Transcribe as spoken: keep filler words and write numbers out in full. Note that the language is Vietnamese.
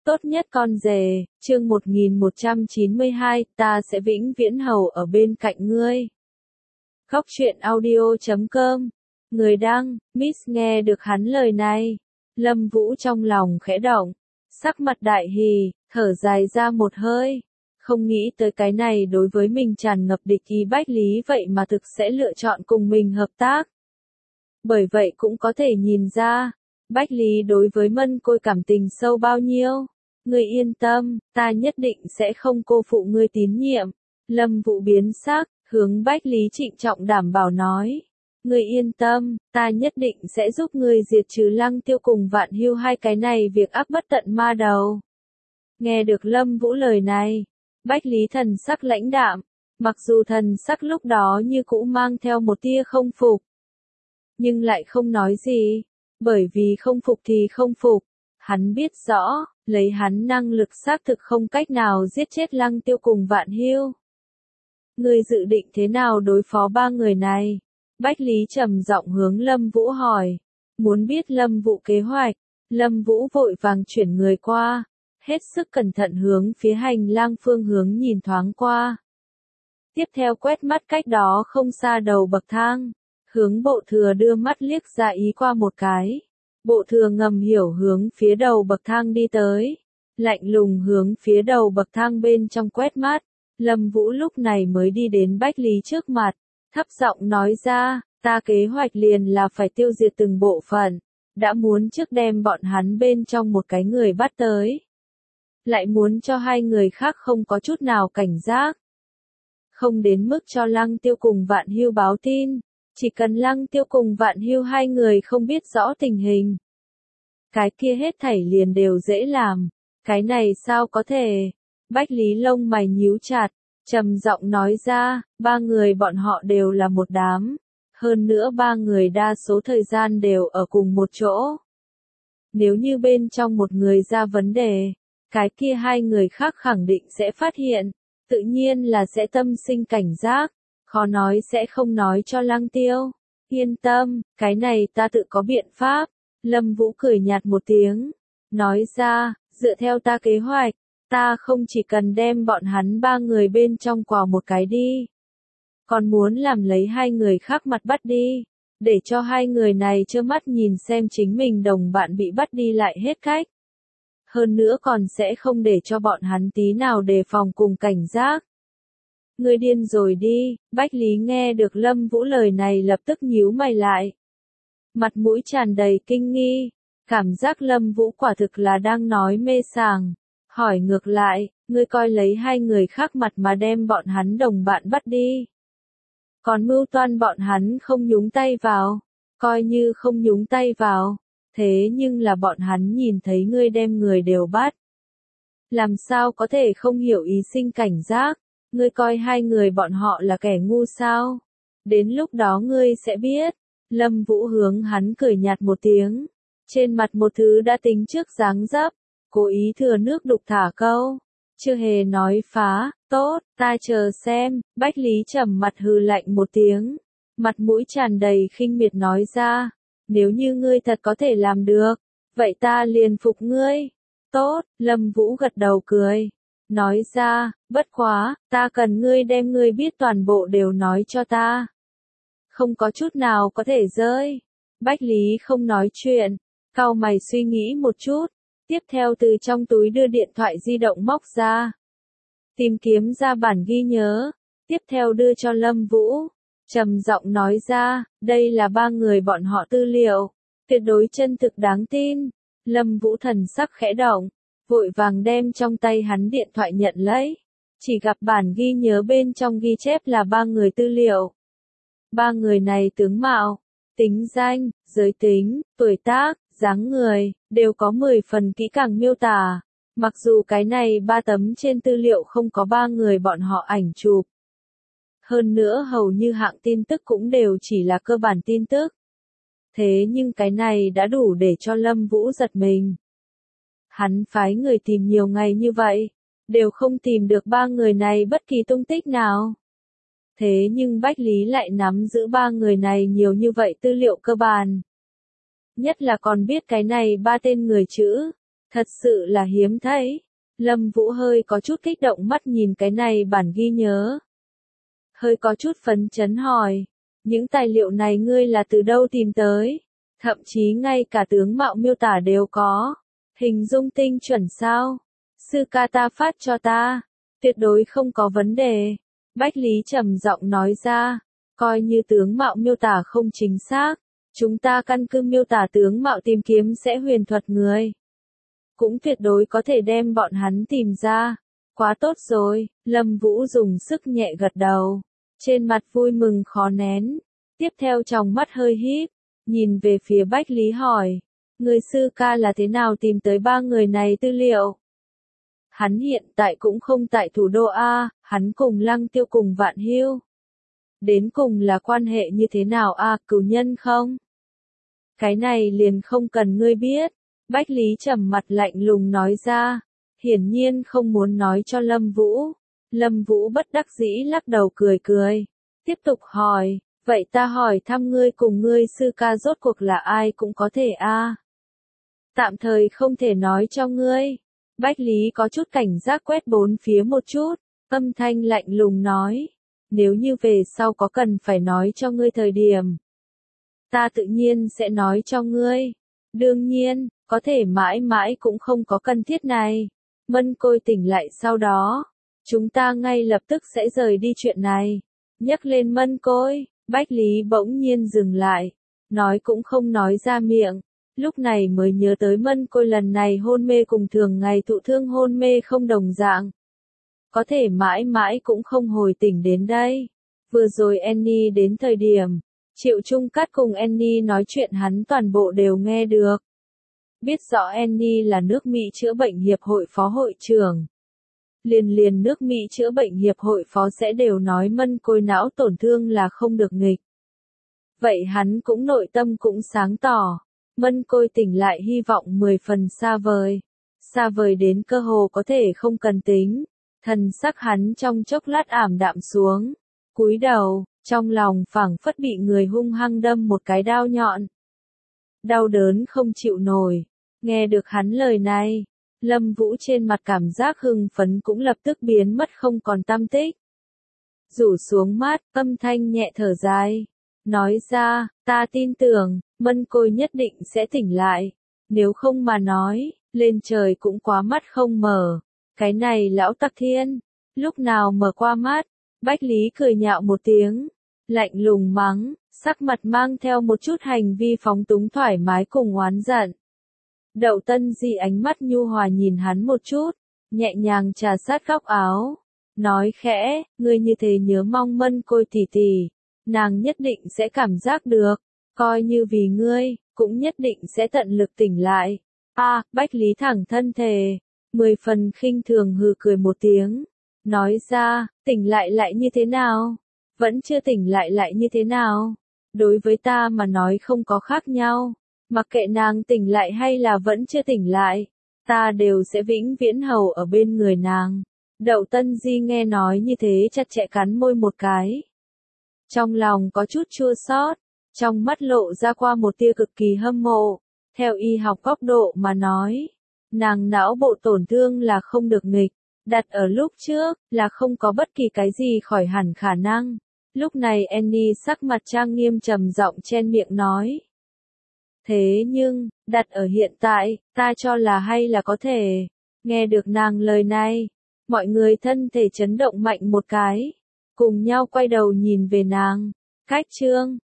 Tốt nhất con rể, chương một nghìn một trăm chín mươi hai, ta sẽ vĩnh viễn hầu ở bên cạnh ngươi. Góc truyện audio chấm com. Người đăng, Miss nghe được hắn lời này. Lâm Vũ trong lòng khẽ động, sắc mặt đại hỉ, thở dài ra một hơi. Không nghĩ tới cái này đối với mình tràn ngập địch ý Bách Lý vậy mà thực sẽ lựa chọn cùng mình hợp tác. Bởi vậy cũng có thể nhìn ra, Bách Lý đối với Mân Côi cảm tình sâu bao nhiêu. Ngươi yên tâm, ta nhất định sẽ không cô phụ ngươi tín nhiệm. Lâm Vũ biến sắc, hướng Bách Lý trịnh trọng đảm bảo nói. Ngươi yên tâm, ta nhất định sẽ giúp ngươi diệt trừ Lăng Tiêu cùng Vạn Hưu hai cái này việc áp bất tận ma đầu. Nghe được Lâm Vũ lời này, Bách Lý thần sắc lãnh đạm, mặc dù thần sắc lúc đó như cũ mang theo một tia không phục. Nhưng lại không nói gì, bởi vì không phục thì không phục. Hắn biết rõ, lấy hắn năng lực xác thực không cách nào giết chết Lăng Tiêu cùng Vạn Hưu. Ngươi dự định thế nào đối phó ba người này? Bách Lý trầm giọng hướng Lâm Vũ hỏi. Muốn biết Lâm Vũ kế hoạch, Lâm Vũ vội vàng chuyển người qua, hết sức cẩn thận hướng phía hành lang phương hướng nhìn thoáng qua. Tiếp theo quét mắt cách đó không xa đầu bậc thang, hướng Bộ Thừa đưa mắt liếc ra ý qua một cái. Bộ Thừa ngầm hiểu hướng phía đầu bậc thang đi tới, lạnh lùng hướng phía đầu bậc thang bên trong quét mắt. Lâm Vũ lúc này mới đi đến Bách Lý trước mặt, thấp giọng nói ra, ta kế hoạch liền là phải tiêu diệt từng bộ phận, đã muốn trước đem bọn hắn bên trong một cái người bắt tới. Lại muốn cho hai người khác không có chút nào cảnh giác. Không đến mức cho Lăng Tiêu cùng Vạn Hưu báo tin, chỉ cần Lăng Tiêu cùng Vạn Hưu hai người không biết rõ tình hình. Cái kia hết thảy liền đều dễ làm, cái này sao có thể? Bách Lý lông mày nhíu chặt, trầm giọng nói ra, ba người bọn họ đều là một đám, hơn nữa ba người đa số thời gian đều ở cùng một chỗ. Nếu như bên trong một người ra vấn đề, cái kia hai người khác khẳng định sẽ phát hiện, tự nhiên là sẽ tâm sinh cảnh giác, khó nói sẽ không nói cho Lăng Tiêu. Yên tâm, cái này ta tự có biện pháp. Lâm Vũ cười nhạt một tiếng, nói ra, dựa theo ta kế hoạch, ta không chỉ cần đem bọn hắn ba người bên trong quào một cái đi, còn muốn làm lấy hai người khác mặt bắt đi, để cho hai người này trơ mắt nhìn xem chính mình đồng bạn bị bắt đi lại hết cách. Hơn nữa còn sẽ không để cho bọn hắn tí nào đề phòng cùng cảnh giác. Ngươi điên rồi đi, Bách Lý nghe được Lâm Vũ lời này lập tức nhíu mày lại. Mặt mũi tràn đầy kinh nghi, cảm giác Lâm Vũ quả thực là đang nói mê sảng. Hỏi ngược lại, ngươi coi lấy hai người khác mặt mà đem bọn hắn đồng bạn bắt đi. Còn mưu toan bọn hắn không nhúng tay vào, coi như không nhúng tay vào, thế nhưng là bọn hắn nhìn thấy ngươi đem người đều bắt. Làm sao có thể không hiểu ý sinh cảnh giác, ngươi coi hai người bọn họ là kẻ ngu sao? Đến lúc đó ngươi sẽ biết. Lâm Vũ hướng hắn cười nhạt một tiếng, trên mặt một thứ đã tính trước dáng dấp, cố ý thừa nước đục thả câu, chưa hề nói phá, tốt, ta chờ xem. Bách Lý trầm mặt hừ lạnh một tiếng, mặt mũi tràn đầy khinh miệt nói ra, nếu như ngươi thật có thể làm được, vậy ta liền phục ngươi. Tốt, Lâm Vũ gật đầu cười, nói ra, bất quá, ta cần ngươi đem ngươi biết toàn bộ đều nói cho ta. Không có chút nào có thể rơi. Bách Lý không nói chuyện, cau mày suy nghĩ một chút, tiếp theo từ trong túi đưa điện thoại di động móc ra. Tìm kiếm ra bản ghi nhớ, tiếp theo đưa cho Lâm Vũ, trầm giọng nói ra, đây là ba người bọn họ tư liệu, tuyệt đối chân thực đáng tin. Lâm Vũ thần sắc khẽ động, vội vàng đem trong tay hắn điện thoại nhận lấy, chỉ gặp bản ghi nhớ bên trong ghi chép là ba người tư liệu. Ba người này tướng mạo, tính danh, giới tính, tuổi tác, dáng người, đều có mười phần kỹ càng miêu tả. Mặc dù cái này ba tấm trên tư liệu không có ba người bọn họ ảnh chụp. Hơn nữa hầu như hạng tin tức cũng đều chỉ là cơ bản tin tức. Thế nhưng cái này đã đủ để cho Lâm Vũ giật mình. Hắn phái người tìm nhiều ngày như vậy, đều không tìm được ba người này bất kỳ tung tích nào. Thế nhưng Bách Lý lại nắm giữ ba người này nhiều như vậy tư liệu cơ bản. Nhất là còn biết cái này ba tên người chữ. Thật sự là hiếm thấy. Lâm Vũ hơi có chút kích động mắt nhìn cái này bản ghi nhớ. Hơi có chút phấn chấn hỏi. Những tài liệu này ngươi là từ đâu tìm tới? Thậm chí ngay cả tướng mạo miêu tả đều có. Hình dung tinh chuẩn sao? Sư ca ta phát cho ta. Tuyệt đối không có vấn đề. Bách Lý trầm giọng nói ra. Coi như tướng mạo miêu tả không chính xác. Chúng ta căn cứ miêu tả tướng mạo tìm kiếm sẽ huyền thuật người. Cũng tuyệt đối có thể đem bọn hắn tìm ra. Quá tốt rồi, Lâm Vũ dùng sức nhẹ gật đầu. Trên mặt vui mừng khó nén. Tiếp theo tròng mắt hơi híp, nhìn về phía Bách Lý hỏi. Người sư ca là thế nào tìm tới ba người này tư liệu? Hắn hiện tại cũng không tại thủ đô A, hắn cùng Lăng Tiêu cùng Vạn Hưu. Đến cùng là quan hệ như thế nào A, cửu nhân không? Cái này liền không cần ngươi biết. Bách Lý trầm mặt lạnh lùng nói ra. Hiển nhiên không muốn nói cho Lâm Vũ. Lâm Vũ bất đắc dĩ lắc đầu cười cười. Tiếp tục hỏi. Vậy ta hỏi thăm ngươi cùng ngươi sư ca rốt cuộc là ai cũng có thể a. Tạm thời không thể nói cho ngươi. Bách Lý có chút cảnh giác quét bốn phía một chút. Âm thanh lạnh lùng nói. Nếu như về sau có cần phải nói cho ngươi thời điểm. Ta tự nhiên sẽ nói cho ngươi. Đương nhiên, có thể mãi mãi cũng không có cần thiết này. Mân Côi tỉnh lại sau đó. Chúng ta ngay lập tức sẽ rời đi chuyện này. Nhắc lên Mân Côi, Bách Lý bỗng nhiên dừng lại. Nói cũng không nói ra miệng. Lúc này mới nhớ tới Mân Côi lần này hôn mê cùng thường ngày thụ thương hôn mê không đồng dạng. Có thể mãi mãi cũng không hồi tỉnh đến đây. Vừa rồi Annie đến thời điểm. Triệu Trung Cát cùng Annie nói chuyện hắn toàn bộ đều nghe được. Biết rõ Annie là nước Mỹ chữa bệnh hiệp hội phó hội trưởng. Liền liền nước Mỹ chữa bệnh hiệp hội phó sẽ đều nói Mân Côi não tổn thương là không được nghịch. Vậy hắn cũng nội tâm cũng sáng tỏ. Mân Côi tỉnh lại hy vọng mười phần xa vời. Xa vời đến cơ hồ có thể không cần tính. Thần sắc hắn trong chốc lát ảm đạm xuống. Cúi đầu, trong lòng phảng phất bị người hung hăng đâm một cái đao nhọn. Đau đớn không chịu nổi. Nghe được hắn lời này. Lâm Vũ trên mặt cảm giác hưng phấn cũng lập tức biến mất không còn tăm tích. Rủ xuống mắt, âm thanh nhẹ thở dài. Nói ra, ta tin tưởng, Mân Côi nhất định sẽ tỉnh lại. Nếu không mà nói, lên trời cũng quá mắt không mở. Cái này lão tặc thiên, lúc nào mở qua mắt, Bách Lý cười nhạo một tiếng. Lạnh lùng mắng, sắc mặt mang theo một chút hành vi phóng túng thoải mái cùng oán giận. Đậu Tân Di ánh mắt nhu hòa nhìn hắn một chút, nhẹ nhàng trà sát góc áo, nói khẽ, ngươi như thế nhớ mong Mân Côi tỷ tỷ, nàng nhất định sẽ cảm giác được, coi như vì ngươi, cũng nhất định sẽ tận lực tỉnh lại. A, à, Bách Lý thẳng thân thề, mười phần khinh thường hừ cười một tiếng, nói ra, tỉnh lại lại như thế nào? Vẫn chưa tỉnh lại lại như thế nào? Đối với ta mà nói không có khác nhau. Mặc kệ nàng tỉnh lại hay là vẫn chưa tỉnh lại, ta đều sẽ vĩnh viễn hầu ở bên người nàng. Đậu Tân Di nghe nói như thế chặt chẽ cắn môi một cái. Trong lòng có chút chua xót, trong mắt lộ ra qua một tia cực kỳ hâm mộ. Theo y học góc độ mà nói, nàng não bộ tổn thương là không được nghịch, đặt ở lúc trước là không có bất kỳ cái gì khỏi hẳn khả năng. Lúc này Annie sắc mặt trang nghiêm trầm giọng chen miệng nói. Thế nhưng, đặt ở hiện tại, ta cho là hay là có thể. Nghe được nàng lời này, mọi người thân thể chấn động mạnh một cái, cùng nhau quay đầu nhìn về nàng. Cách chương